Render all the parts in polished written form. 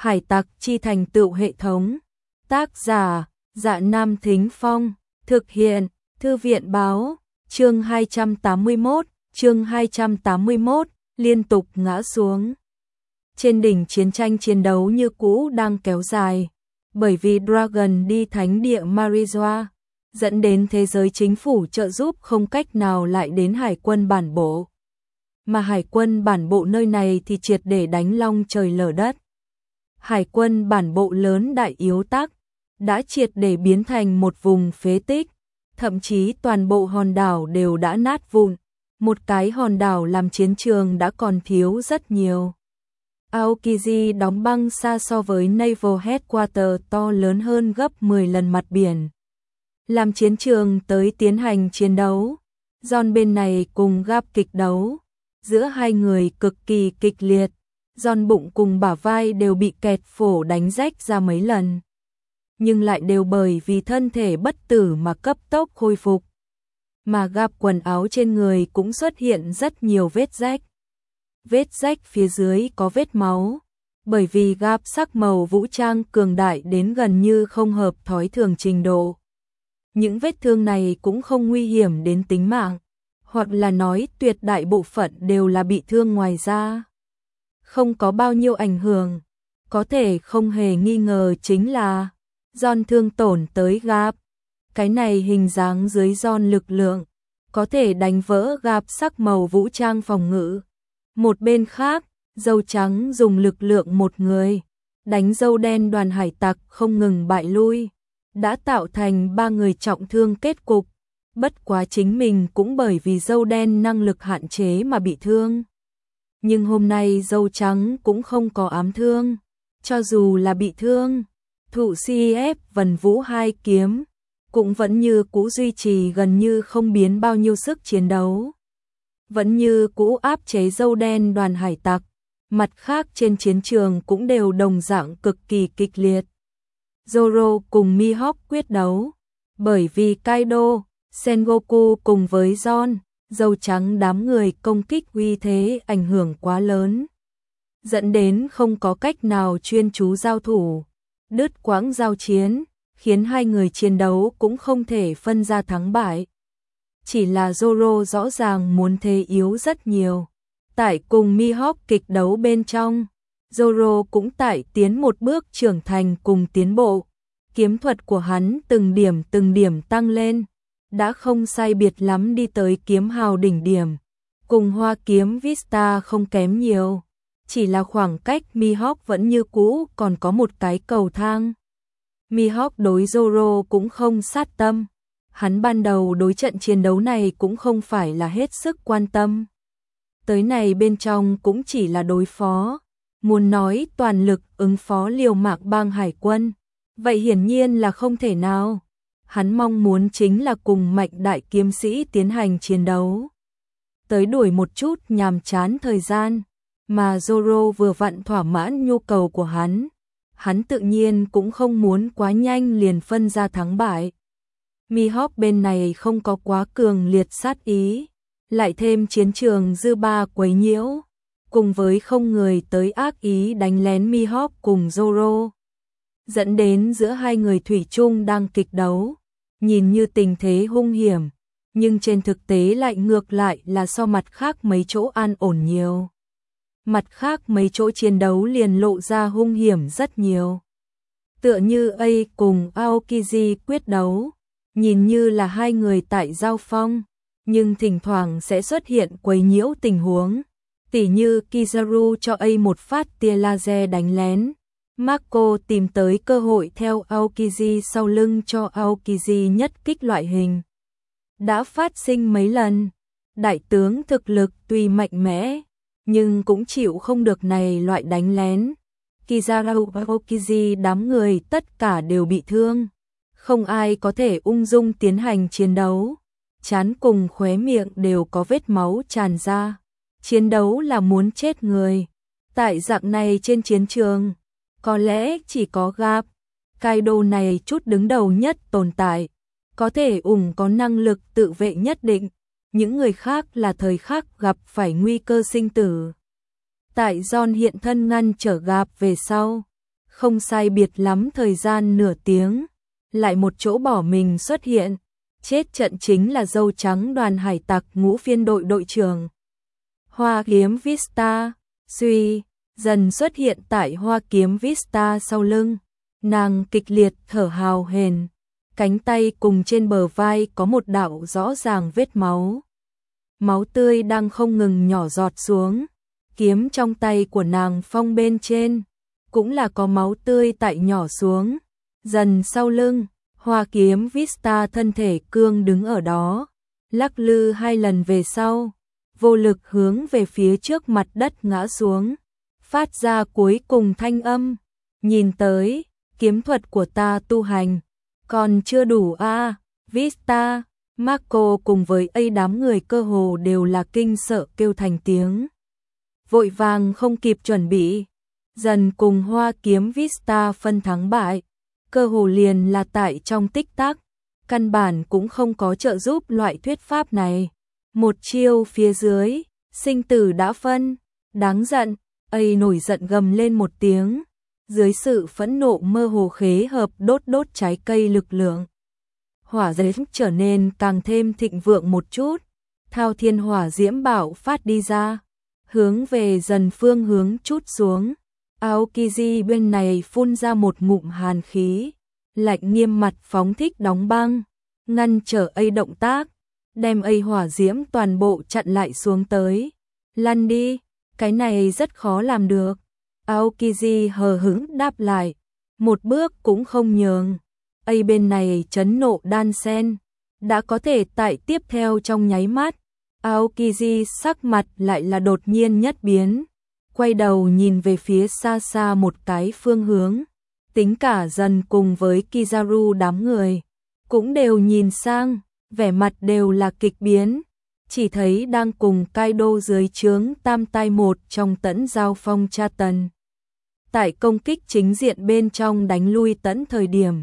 Hải tặc chi thành tựu hệ thống. Tác giả, Dạ Nam Thính Phong. Thực hiện, Thư viện báo. Chương 281, liên tục ngã xuống. Trên đỉnh chiến tranh chiến đấu như cũ đang kéo dài, bởi vì Dragon đi thánh địa Marijoa, dẫn đến thế giới chính phủ trợ giúp không cách nào lại đến hải quân bản bộ. Mà hải quân bản bộ nơi này thì triệt để đánh long trời lở đất. Hải quân bản bộ lớn đại yếu tắc, đã triệt để biến thành một vùng phế tích, thậm chí toàn bộ hòn đảo đều đã nát vụn. Một cái hòn đảo làm chiến trường đã còn thiếu rất nhiều. Aokiji đóng băng xa so với Naval Headquarters to lớn hơn gấp 10 lần mặt biển. Làm chiến trường tới tiến hành chiến đấu, John bên này cùng Gap kịch đấu. Giữa hai người cực kỳ kịch liệt, John bụng cùng bả vai đều bị kẹt phổ đánh rách ra mấy lần. Nhưng lại đều bởi vì thân thể bất tử mà cấp tốc khôi phục. Mà Gap quần áo trên người cũng xuất hiện rất nhiều vết rách. Vết rách phía dưới có vết máu, bởi vì Gap sắc màu vũ trang cường đại đến gần như không hợp thói thường trình độ. Những vết thương này cũng không nguy hiểm đến tính mạng, hoặc là nói tuyệt đại bộ phận đều là bị thương ngoài da. Không có bao nhiêu ảnh hưởng, có thể không hề nghi ngờ chính là John thương tổn tới Gap. Cái này hình dáng dưới John lực lượng, có thể đánh vỡ Gap sắc màu vũ trang phòng ngự. Một bên khác, dâu trắng dùng lực lượng một người, đánh dâu đen đoàn hải tặc không ngừng bại lui, đã tạo thành 3 người trọng thương kết cục. Bất quá chính mình cũng bởi vì dâu đen năng lực hạn chế mà bị thương. Nhưng hôm nay dâu trắng cũng không có ám thương, cho dù là bị thương, thụ CF Vân Vũ 2 kiếm cũng vẫn như cũ duy trì gần như không biến bao nhiêu sức chiến đấu. Vẫn như cũ áp chế dâu đen đoàn hải tặc, mặt khác trên chiến trường cũng đều đồng dạng cực kỳ kịch liệt. Zoro cùng Mihawk quyết đấu, bởi vì Kaido, Sengoku cùng với John, dâu trắng đám người công kích uy thế ảnh hưởng quá lớn, dẫn đến không có cách nào chuyên chú giao thủ, đứt quãng giao chiến, khiến hai người chiến đấu cũng không thể phân ra thắng bại. Chỉ là Zoro rõ ràng muốn thế yếu rất nhiều. Tại cùng Mihawk kịch đấu bên trong, Zoro cũng tại tiến một bước trưởng thành cùng tiến bộ. Kiếm thuật của hắn từng điểm tăng lên, đã không sai biệt lắm đi tới kiếm hào đỉnh điểm. Cùng hoa kiếm Vista không kém nhiều, chỉ là khoảng cách Mihawk vẫn như cũ còn có một cái cầu thang. Mihawk đối Zoro cũng không sát tâm. Hắn ban đầu đối trận chiến đấu này cũng không phải là hết sức quan tâm. Tới này bên trong cũng chỉ là đối phó. Muốn nói toàn lực ứng phó liều mạng bang hải quân, vậy hiển nhiên là không thể nào. Hắn mong muốn chính là cùng mạnh đại kiếm sĩ tiến hành chiến đấu. Tới đuổi một chút nhàm chán thời gian, mà Zoro vừa vặn thỏa mãn nhu cầu của hắn. Hắn tự nhiên cũng không muốn quá nhanh liền phân ra thắng bại. Mihawk bên này không có quá cường liệt sát ý, lại thêm chiến trường dư ba quấy nhiễu, cùng với không người tới ác ý đánh lén Mihawk cùng Zoro, dẫn đến giữa hai người thủy chung đang kịch đấu, nhìn như tình thế hung hiểm, nhưng trên thực tế lại ngược lại là so mặt khác mấy chỗ an ổn nhiều. Mặt khác mấy chỗ chiến đấu liền lộ ra hung hiểm rất nhiều. Tựa như A cùng Aokiji quyết đấu, nhìn như là hai người tại giao phong, nhưng thỉnh thoảng sẽ xuất hiện quấy nhiễu tình huống. Tỉ như Kizaru cho A một phát tia laser đánh lén, Marco tìm tới cơ hội theo Aokiji sau lưng cho Aokiji nhất kích loại hình. Đã phát sinh mấy lần, đại tướng thực lực tuy mạnh mẽ, nhưng cũng chịu không được này loại đánh lén. Kizaru và Aokiji đám người tất cả đều bị thương. Không ai có thể ung dung tiến hành chiến đấu. Trán cùng khóe miệng đều có vết máu tràn ra. Chiến đấu là muốn chết người. Tại dạng này trên chiến trường, có lẽ chỉ có Gap, Kaido này chút đứng đầu nhất tồn tại, có thể có năng lực tự vệ nhất định. Những người khác là thời khắc gặp phải nguy cơ sinh tử. Tại John hiện thân ngăn trở Gap về sau, không sai biệt lắm thời gian nửa tiếng, lại một chỗ bỏ mình xuất hiện, chết trận chính là dâu trắng đoàn hải tặc ngũ phiên đội đội trưởng. Hoa kiếm Vista, suy, dần xuất hiện tại hoa kiếm Vista sau lưng, nàng kịch liệt thở hào hển, cánh tay cùng trên bờ vai có một đạo rõ ràng vết máu. Máu tươi đang không ngừng nhỏ giọt xuống, kiếm trong tay của nàng phong bên trên, cũng là có máu tươi tại nhỏ xuống. Dần sau lưng, hoa kiếm Vista thân thể cương đứng ở đó, lắc lư 2 lần về sau, vô lực hướng về phía trước mặt đất ngã xuống, phát ra cuối cùng thanh âm, nhìn tới, kiếm thuật của ta tu hành, còn chưa đủ a Vista. Marco cùng với đám người cơ hồ đều là kinh sợ kêu thành tiếng. Vội vàng không kịp chuẩn bị, dần cùng hoa kiếm Vista phân thắng bại, cơ hồ liền là tại trong tích tắc, căn bản cũng không có trợ giúp loại thuyết pháp này. Một chiêu phía dưới, sinh tử đã phân, đáng giận, nổi giận gầm lên một tiếng, dưới sự phẫn nộ mơ hồ khế hợp đốt trái cây lực lượng. Hỏa diễm trở nên càng thêm thịnh vượng một chút, thao thiên hỏa diễm bạo phát đi ra, hướng về dần phương hướng chút xuống. Aokiji bên này phun ra một ngụm hàn khí, lạnh nghiêm mặt phóng thích đóng băng, ngăn trở động tác, đem hỏa diễm toàn bộ chặn lại xuống tới. Lăn đi, cái này rất khó làm được. Aokiji hờ hững đáp lại, một bước cũng không nhường. Bên này chấn nộ đan sen, đã có thể tại tiếp theo trong nháy mắt, Aokiji sắc mặt lại là đột nhiên nhất biến, quay đầu nhìn về phía xa xa một cái phương hướng, tính cả dần cùng với Kizaru đám người, cũng đều nhìn sang, vẻ mặt đều là kịch biến, chỉ thấy đang cùng Kaido dưới trướng tam tai một trong tẫn giao phong tra tần. Tại công kích chính diện bên trong đánh lui tẫn thời điểm,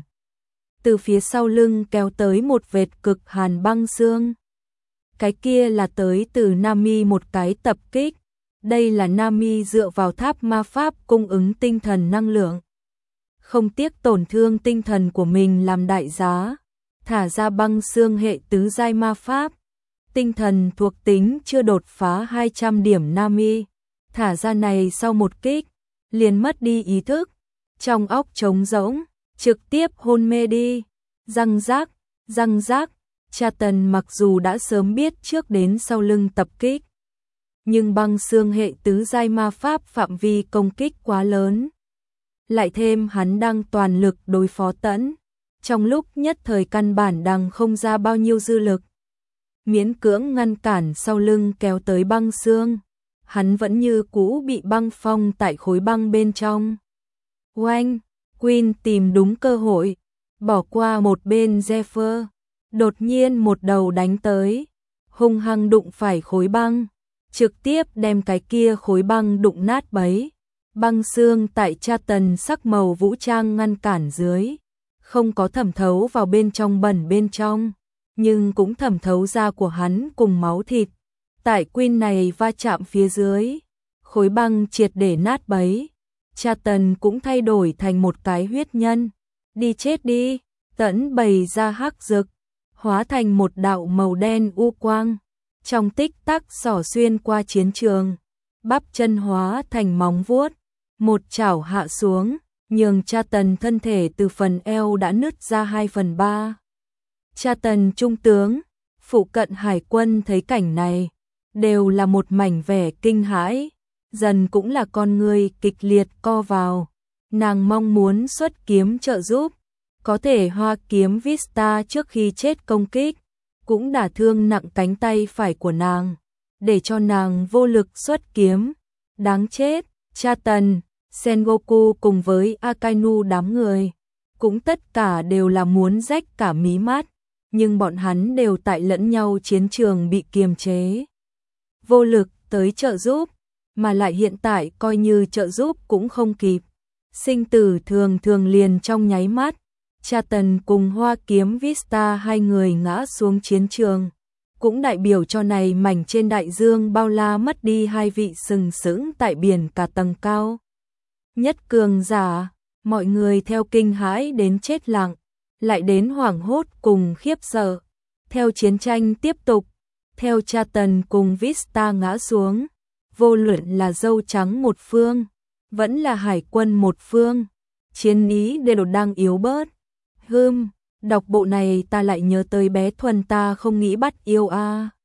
từ phía sau lưng kéo tới một vệt cực hàn băng xương. Cái kia là tới từ Nami một cái tập kích. Đây là Nami dựa vào tháp ma pháp cung ứng tinh thần năng lượng, không tiếc tổn thương tinh thần của mình làm đại giá, thả ra băng xương hệ tứ giai ma pháp. Tinh thần thuộc tính chưa đột phá 200 điểm Nami, thả ra này sau một kích, liền mất đi ý thức, trong óc trống rỗng, trực tiếp hôn mê đi. Răng rác, Cha Tần mặc dù đã sớm biết trước đến sau lưng tập kích, nhưng băng xương hệ tứ giai ma pháp phạm vi công kích quá lớn. Lại thêm hắn đang toàn lực đối phó tẫn, trong lúc nhất thời căn bản đang không ra bao nhiêu dư lực. Miễn cưỡng ngăn cản sau lưng kéo tới băng xương, hắn vẫn như cũ bị băng phong tại khối băng bên trong. Oanh, Queen tìm đúng cơ hội, bỏ qua một bên Zephyr, đột nhiên một đầu đánh tới, hung hăng đụng phải khối băng, trực tiếp đem cái kia khối băng đụng nát bấy. Băng xương tại Cha Tần sắc màu vũ trang ngăn cản dưới, không có thẩm thấu vào bên trong bẩn bên trong, nhưng cũng thẩm thấu ra của hắn cùng máu thịt. Tại Queen này va chạm phía dưới, khối băng triệt để nát bấy. Cha Tần cũng thay đổi thành một cái huyết nhân. Đi chết đi, tẫn bày ra hắc rực, hóa thành một đạo màu đen u quang. Trong tích tắc xỏ xuyên qua chiến trường, bắp chân hóa thành móng vuốt, một chảo hạ xuống, nhường Cha Tần thân thể từ phần eo đã nứt ra 2/3. Cha Tần trung tướng, phụ cận hải quân thấy cảnh này, đều là một mảnh vẻ kinh hãi, dần cũng là con người kịch liệt co vào, nàng mong muốn xuất kiếm trợ giúp, có thể hoa kiếm Vista trước khi chết công kích, cũng đả thương nặng cánh tay phải của nàng, để cho nàng vô lực xuất kiếm. Đáng chết, Cha Tần, Sengoku cùng với Akainu đám người, cũng tất cả đều là muốn rách cả mí mắt, nhưng bọn hắn đều tại lẫn nhau chiến trường bị kiềm chế. Vô lực tới trợ giúp, mà lại hiện tại coi như trợ giúp cũng không kịp. Sinh tử thường thường liền trong nháy mắt, Cha Tần cùng hoa kiếm Vista hai người ngã xuống chiến trường, cũng đại biểu cho này mảnh trên đại dương bao la mất đi hai vị sừng sững tại biển cả tầng cao nhất cường giả. mọi người theo kinh hãi đến chết lặng, lại đến hoảng hốt cùng khiếp sợ. Theo chiến tranh tiếp tục, theo cha Tần cùng Vista ngã xuống, vô luận là dâu trắng một phương, vẫn là hải quân một phương, chiến ý đều đang yếu bớt. Đọc bộ này ta lại nhớ tới bé Thuần ta không nghĩ bắt yêu a.